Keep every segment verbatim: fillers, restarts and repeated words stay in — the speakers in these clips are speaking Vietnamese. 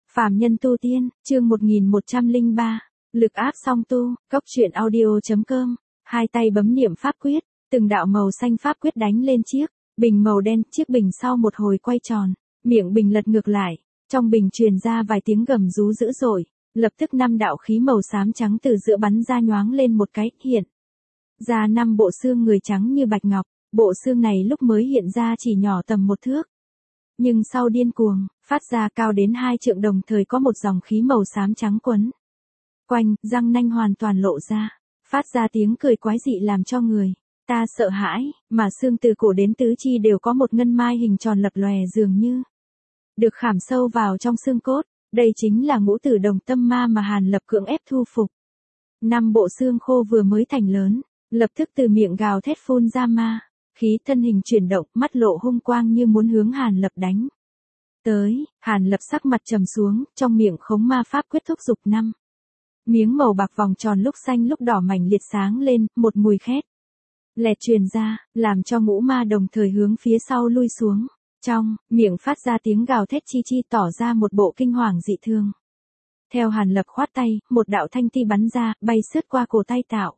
Phàm nhân tu tiên, chương một nghìn một trăm lẻ ba, lực áp song tu, cốc truyện audio chấm com, hai tay bấm niệm pháp quyết, từng đạo màu xanh pháp quyết đánh lên chiếc bình màu đen, chiếc bình sau một hồi quay tròn, miệng bình lật ngược lại, trong bình truyền ra vài tiếng gầm rú dữ dội, lập tức năm đạo khí màu xám trắng từ giữa bắn ra nhoáng lên một cái, hiện ra năm bộ xương người trắng như bạch ngọc, bộ xương này lúc mới hiện ra chỉ nhỏ tầm một thước. Nhưng sau điên cuồng, phát ra cao đến hai trượng, đồng thời có một dòng khí màu xám trắng quấn quanh, răng nanh hoàn toàn lộ ra, phát ra tiếng cười quái dị làm cho người ta sợ hãi, mà xương từ cổ đến tứ chi đều có một ngân mai hình tròn lập lòe dường như được khảm sâu vào trong xương cốt, đây chính là ngũ tử đồng tâm ma mà Hàn Lập cưỡng ép thu phục. Năm bộ xương khô vừa mới thành lớn, lập tức từ miệng gào thét phun ra ma khí, thân hình chuyển động, mắt lộ hung quang như muốn hướng Hàn Lập đánh tới. Hàn Lập sắc mặt trầm xuống, trong miệng khống ma pháp quyết thúc giục năm miếng màu bạc vòng tròn lúc xanh lúc đỏ mảnh liệt sáng lên, một mùi khét lẹt truyền ra, làm cho ngũ ma đồng thời hướng phía sau lui xuống, trong miệng phát ra tiếng gào thét chi chi, tỏ ra một bộ kinh hoàng dị thường. Theo Hàn Lập khoát tay, một đạo thanh ti bắn ra, bay sướt qua cổ tay, tạo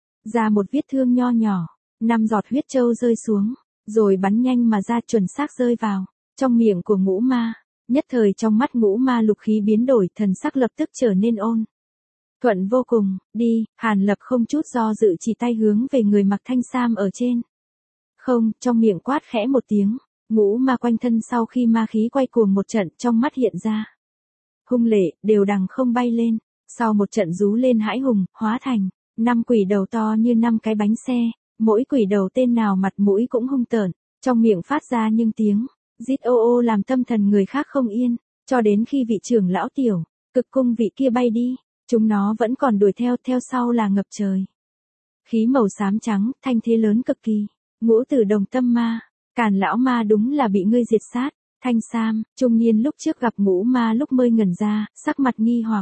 ra một vết thương nho nhỏ. Năm giọt huyết châu rơi xuống, rồi bắn nhanh mà ra, chuẩn xác rơi vào trong miệng của ngũ ma. Nhất thời trong mắt ngũ ma lục khí biến đổi, thần sắc lập tức trở nên ôn thuận vô cùng. Đi, Hàn Lập không chút do dự chỉ tay hướng về người mặc thanh sam ở trên không, trong miệng quát khẽ một tiếng, ngũ ma quanh thân sau khi ma khí quay cuồng một trận, trong mắt hiện ra hung lệ, đều đằng không bay lên, sau một trận rú lên hãi hùng, hóa thành năm quỷ đầu to như năm cái bánh xe. Mỗi quỷ đầu tên nào mặt mũi cũng hung tợn, trong miệng phát ra những tiếng rít ô ô làm tâm thần người khác không yên, cho đến khi vị trưởng lão tiểu cực cung vị kia bay đi, chúng nó vẫn còn đuổi theo, theo sau là ngập trời khí màu xám trắng, thanh thế lớn cực kỳ. Ngũ tử đồng tâm ma, Càn lão ma đúng là bị ngươi diệt sát. Thanh sam trung niên lúc trước gặp ngũ ma lúc mới ngẩn ra, sắc mặt nghi hoặc,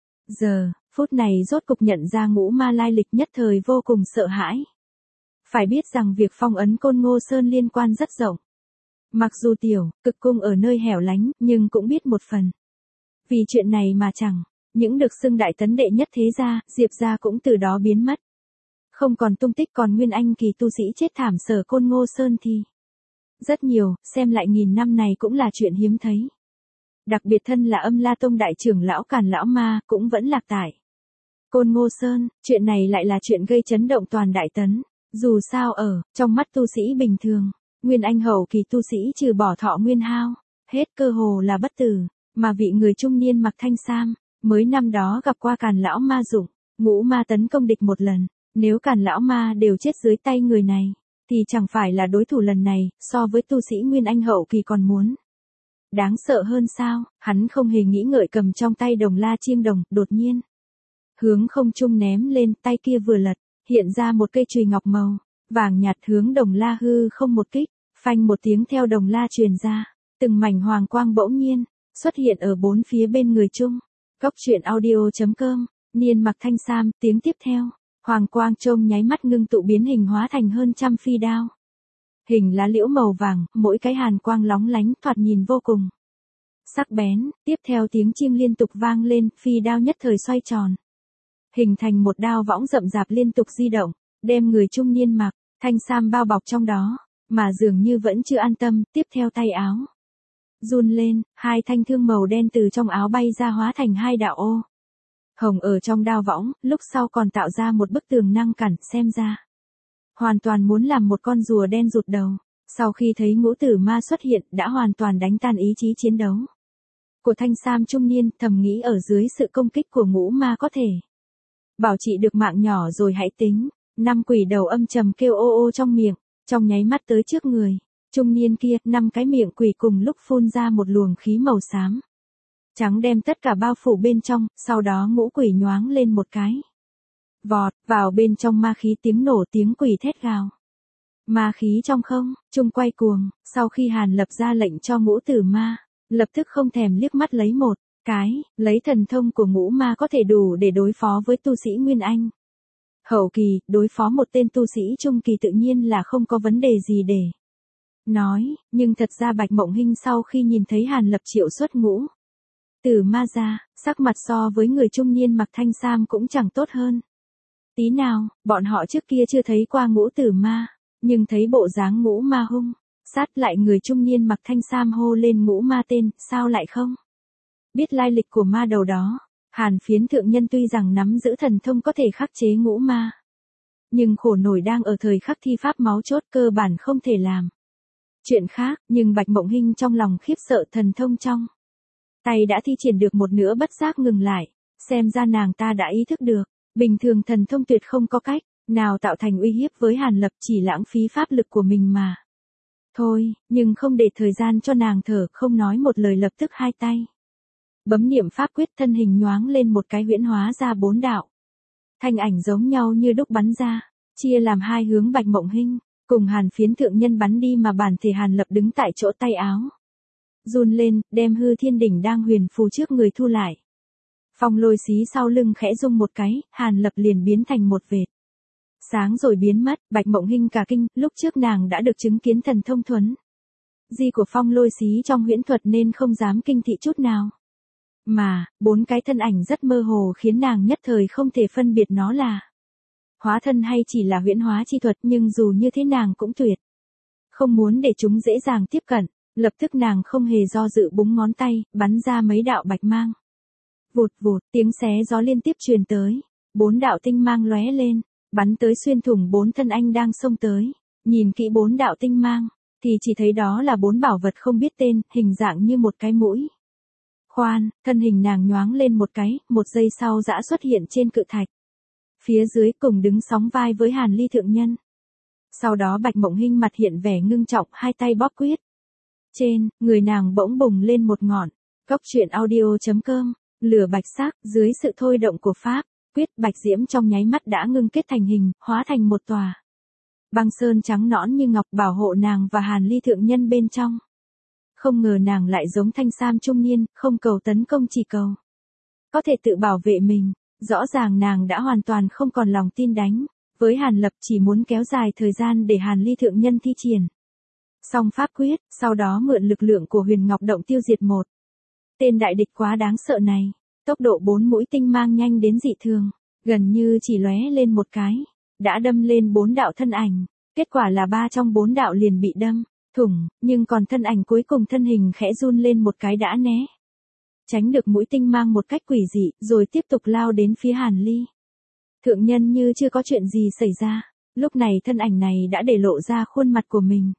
giờ phút này rốt cục nhận ra ngũ ma lai lịch, nhất thời vô cùng sợ hãi. Phải biết rằng việc phong ấn Côn Ngô Sơn liên quan rất rộng. Mặc dù tiểu cực cung ở nơi hẻo lánh, nhưng cũng biết một phần. Vì chuyện này mà chẳng những được xưng đại tấn đệ nhất thế gia, Diệp gia cũng từ đó biến mất, không còn tung tích. Còn nguyên anh kỳ tu sĩ chết thảm sở Côn Ngô Sơn thì rất nhiều, xem lại nghìn năm này cũng là chuyện hiếm thấy. Đặc biệt thân là Âm La Tông đại trưởng lão Càn lão ma cũng vẫn lạc tại Côn Ngô Sơn, chuyện này lại là chuyện gây chấn động toàn đại tấn. Dù sao ở trong mắt tu sĩ bình thường, nguyên anh hậu kỳ tu sĩ trừ bỏ thọ nguyên hao hết cơ hồ là bất tử, mà vị người trung niên mặc thanh sam mới năm đó gặp qua Càn lão ma dụng ngũ ma tấn công địch một lần, nếu Càn lão ma đều chết dưới tay người này thì chẳng phải là đối thủ lần này so với tu sĩ nguyên anh hậu kỳ còn muốn đáng sợ hơn sao. Hắn không hề nghĩ ngợi cầm trong tay đồng la chiêng đồng, đột nhiên hướng không trung ném lên, tay kia vừa lật, hiện ra một cây chùy ngọc màu vàng nhạt hướng đồng la hư không một kích, phanh một tiếng theo đồng la truyền ra, từng mảnh hoàng quang bỗng nhiên xuất hiện ở bốn phía bên người chung. Cốc truyện audio chấm com, niên mặc thanh sam, tiếng tiếp theo, hoàng quang trông nháy mắt ngưng tụ biến hình hóa thành hơn trăm phi đao hình lá liễu màu vàng, mỗi cái hàn quang lóng lánh, thoạt nhìn vô cùng sắc bén. Tiếp theo tiếng chiêng liên tục vang lên, phi đao nhất thời xoay tròn, hình thành một đao võng rậm rạp liên tục di động, đem người trung niên mặc thanh sam bao bọc trong đó, mà dường như vẫn chưa an tâm. Tiếp theo tay áo run lên, hai thanh thương màu đen từ trong áo bay ra, hóa thành hai đạo ô hồng ở trong đao võng, lúc sau còn tạo ra một bức tường ngăn cản, xem ra hoàn toàn muốn làm một con rùa đen rụt đầu. Sau khi thấy ngũ tử ma xuất hiện, đã hoàn toàn đánh tan ý chí chiến đấu của thanh sam trung niên, thầm nghĩ ở dưới sự công kích của ngũ ma có thể bảo trị được mạng nhỏ rồi hãy tính. Năm quỷ đầu âm trầm kêu ô ô trong miệng, trong nháy mắt tới trước người trung niên kia, năm cái miệng quỷ cùng lúc phun ra một luồng khí màu xám trắng đem tất cả bao phủ bên trong, sau đó ngũ quỷ nhoáng lên một cái, vọt vào bên trong ma khí, tiếng nổ, tiếng quỷ thét gào. Ma khí trong không trung quay cuồng, sau khi Hàn Lập ra lệnh cho ngũ tử ma, lập tức không thèm liếc mắt lấy một cái, lấy thần thông của ngũ ma có thể đủ để đối phó với tu sĩ Nguyên Anh hậu kỳ, đối phó một tên tu sĩ trung kỳ tự nhiên là không có vấn đề gì để nói, nhưng thật ra Bạch Mộng Hinh sau khi nhìn thấy Hàn Lập triệu xuất ngũ Từ ma ra, sắc mặt so với người trung niên mặc thanh sam cũng chẳng tốt hơn. Tí nào, bọn họ trước kia chưa thấy qua ngũ tử ma, nhưng thấy bộ dáng ngũ ma hung, sát lại người trung niên mặc thanh sam hô lên ngũ ma tên, sao lại không? Biết lai lịch của ma đầu đó, Hàn Phiến thượng nhân tuy rằng nắm giữ thần thông có thể khắc chế ngũ ma, nhưng khổ nổi đang ở thời khắc thi pháp máu chốt cơ bản không thể làm. Chuyện khác, nhưng Bạch Mộng Hinh trong lòng khiếp sợ thần thông trong tay đã thi triển được một nửa bất giác ngừng lại, xem ra nàng ta đã ý thức được, bình thường thần thông tuyệt không có cách nào tạo thành uy hiếp với Hàn Lập, chỉ lãng phí pháp lực của mình mà. Thôi, nhưng không để thời gian cho nàng thở, không nói một lời lập tức hai tay bấm niệm pháp quyết, thân hình nhoáng lên một cái huyễn hóa ra bốn đạo. Thanh ảnh giống nhau như đúc bắn ra, chia làm hai hướng. Bạch Mộng Hinh cùng Hàn Phiến thượng nhân bắn đi mà bản thể Hàn Lập đứng tại chỗ tay áo run lên, đem hư thiên đỉnh đang huyền phù trước người thu lại. Phong lôi xí sau lưng khẽ rung một cái, Hàn Lập liền biến thành một vệt sáng rồi biến mất. Bạch Mộng Hinh cả kinh, lúc trước nàng đã được chứng kiến thần thông thuấn di của phong lôi xí trong huyễn thuật nên không dám kinh thị chút nào. Mà, bốn cái thân ảnh rất mơ hồ khiến nàng nhất thời không thể phân biệt nó là hóa thân hay chỉ là huyễn hóa chi thuật, nhưng dù như thế nàng cũng tuyệt không muốn để chúng dễ dàng tiếp cận. Lập tức nàng không hề do dự búng ngón tay, bắn ra mấy đạo bạch mang. Vụt vụt, tiếng xé gió liên tiếp truyền tới, bốn đạo tinh mang lóe lên, bắn tới xuyên thủng bốn thân anh đang xông tới. Nhìn kỹ bốn đạo tinh mang, thì chỉ thấy đó là bốn bảo vật không biết tên, hình dạng như một cái mũi khoan. Thân hình nàng nhoáng lên một cái, một giây sau dã xuất hiện trên cự thạch phía dưới, cùng đứng sóng vai với Hàn Ly thượng nhân. Sau đó Bạch Mộng Hinh mặt hiện vẻ ngưng trọng, hai tay bóp quyết. Trên người nàng bỗng bùng lên một ngọn cốc truyện audio chấm com, lửa bạch sắc. Dưới sự thôi động của pháp quyết, bạch diễm trong nháy mắt đã ngưng kết thành hình, hóa thành một tòa băng sơn trắng nõn như ngọc, bảo hộ nàng và Hàn Ly thượng nhân bên trong. Không ngờ nàng lại giống thanh sam trung niên, không cầu tấn công, chỉ cầu có thể tự bảo vệ mình. Rõ ràng nàng đã hoàn toàn không còn lòng tin đánh với Hàn Lập, chỉ muốn kéo dài thời gian để Hàn Ly thượng nhân thi triển xong pháp quyết, sau đó mượn lực lượng của Huyền Ngọc Động tiêu diệt một tên đại địch quá đáng sợ này. Tốc độ bốn mũi tinh mang nhanh đến dị thường, gần như chỉ lóe lên một cái đã đâm lên bốn đạo thân ảnh. Kết quả là ba trong bốn đạo liền bị đâm thủng, nhưng còn thân ảnh cuối cùng thân hình khẽ run lên một cái đã né tránh được mũi tinh mang một cách quỷ dị, rồi tiếp tục lao đến phía Hàn Ly thượng nhân như chưa có chuyện gì xảy ra. Lúc này thân ảnh này đã để lộ ra khuôn mặt của mình.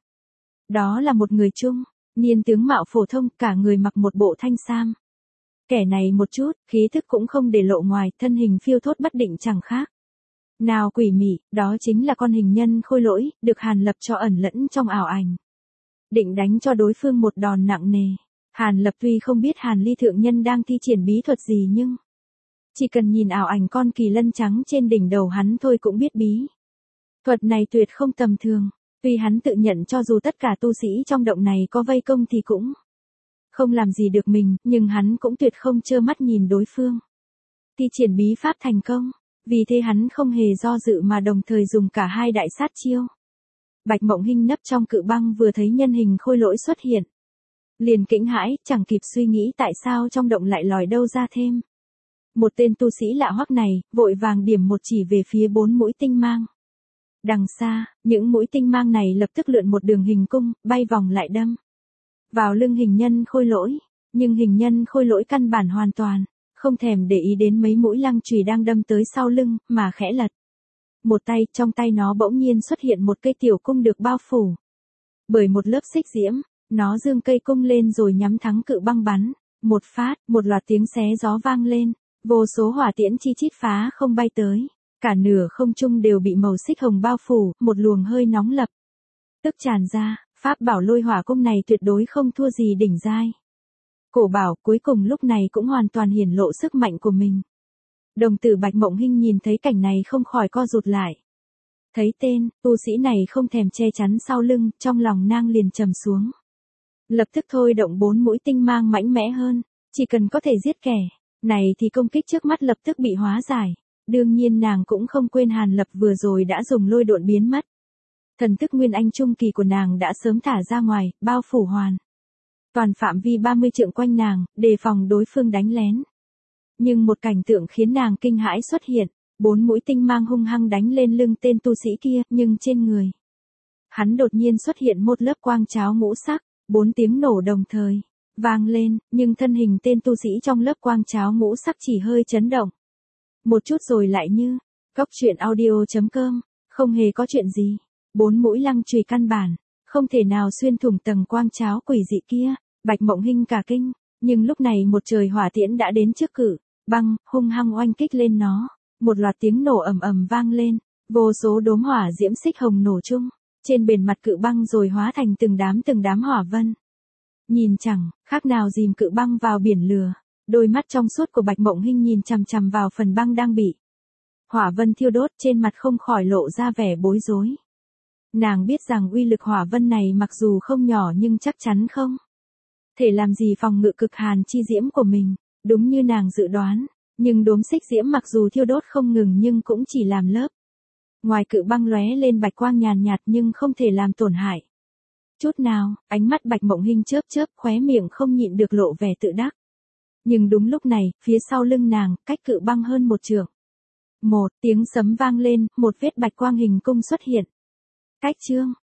Đó là một người trung niên tướng mạo phổ thông, cả người mặc một bộ thanh sam. Kẻ này một chút khí thức cũng không để lộ ngoài, thân hình phiêu thốt bất định chẳng khác nào quỷ mị. Đó chính là con hình nhân khôi lỗi được Hàn Lập cho ẩn lẫn trong ảo ảnh, định đánh cho đối phương một đòn nặng nề. Hàn Lập tuy không biết Hàn Ly thượng nhân đang thi triển bí thuật gì, nhưng chỉ cần nhìn ảo ảnh con kỳ lân trắng trên đỉnh đầu hắn thôi cũng biết bí thuật này tuyệt không tầm thường. Tuy hắn tự nhận cho dù tất cả tu sĩ trong động này có vây công thì cũng không làm gì được mình, nhưng hắn cũng tuyệt không trơ mắt nhìn đối phương thi triển bí pháp thành công. Vì thế hắn không hề do dự mà đồng thời dùng cả hai đại sát chiêu. Bạch Mộng Hinh nấp trong cự băng vừa thấy nhân hình khôi lỗi xuất hiện, liền kinh hãi, chẳng kịp suy nghĩ tại sao trong động lại lòi đâu ra thêm một tên tu sĩ lạ hoắc này, vội vàng điểm một chỉ về phía bốn mũi tinh mang. Đằng xa, những mũi tinh mang này lập tức lượn một đường hình cung, bay vòng lại đâm vào lưng hình nhân khôi lỗi. Nhưng hình nhân khôi lỗi căn bản hoàn toàn không thèm để ý đến mấy mũi lăng chùy đang đâm tới sau lưng, mà khẽ lật một tay, trong tay nó bỗng nhiên xuất hiện một cây tiểu cung được bao phủ bởi một lớp xích diễm. Nó giương cây cung lên rồi nhắm thắng cự băng bắn một phát. Một loạt tiếng xé gió vang lên, vô số hỏa tiễn chi chít phá không bay tới, cả nửa không trung đều bị màu xích hồng bao phủ. Một luồng hơi nóng lập tức tràn ra. Pháp bảo lôi hỏa cung này tuyệt đối không thua gì đỉnh giai cổ bảo, cuối cùng lúc này cũng hoàn toàn hiển lộ sức mạnh của mình. Đồng tử Bạch Mộng Hinh nhìn thấy cảnh này không khỏi co rụt lại. Thấy tên tu sĩ này không thèm che chắn sau lưng, trong lòng nàng liền trầm xuống. Lập tức thôi động bốn mũi tinh mang mạnh mẽ hơn, chỉ cần có thể giết kẻ này thì công kích trước mắt lập tức bị hóa giải. Đương nhiên nàng cũng không quên Hàn Lập vừa rồi đã dùng lôi độn biến mất. Thần thức nguyên anh trung kỳ của nàng đã sớm thả ra ngoài, bao phủ hoàn toàn phạm vi ba mươi trượng quanh nàng, đề phòng đối phương đánh lén. Nhưng một cảnh tượng khiến nàng kinh hãi xuất hiện, bốn mũi tinh mang hung hăng đánh lên lưng tên tu sĩ kia, nhưng trên người hắn đột nhiên xuất hiện một lớp quang cháo ngũ sắc, bốn tiếng nổ đồng thời vang lên, nhưng thân hình tên tu sĩ trong lớp quang cháo ngũ sắc chỉ hơi chấn động. Một chút rồi lại như, Cốc truyện audio chấm com, không hề có chuyện gì. Bốn mũi lăng chùy căn bản không thể nào xuyên thủng tầng quang cháo quỷ dị kia. Bạch Mộng Hinh cả kinh, nhưng lúc này một trời hỏa tiễn đã đến trước cự băng, hung hăng oanh kích lên nó. Một loạt tiếng nổ ầm ầm vang lên, vô số đốm hỏa diễm xích hồng nổ chung trên bề mặt cự băng rồi hóa thành từng đám từng đám hỏa vân. Nhìn chẳng khác nào dìm cự băng vào biển lửa. Đôi mắt trong suốt của Bạch Mộng Hinh nhìn chằm chằm vào phần băng đang bị hỏa vân thiêu đốt, trên mặt không khỏi lộ ra vẻ bối rối. Nàng biết rằng uy lực hỏa vân này mặc dù không nhỏ nhưng chắc chắn không thể làm gì phòng ngự cực hàn chi diễm của mình, đúng như nàng dự đoán. Nhưng đốm xích diễm mặc dù thiêu đốt không ngừng nhưng cũng chỉ làm lớp ngoài cự băng lóe lên bạch quang nhàn nhạt nhưng không thể làm tổn hại chút nào. Ánh mắt Bạch Mộng Hinh chớp chớp, khóe miệng không nhịn được lộ vẻ tự đắc. Nhưng đúng lúc này, phía sau lưng nàng, cách cự băng hơn một trượng. Một tiếng sấm vang lên, một vết bạch quang hình cung xuất hiện. Cách chương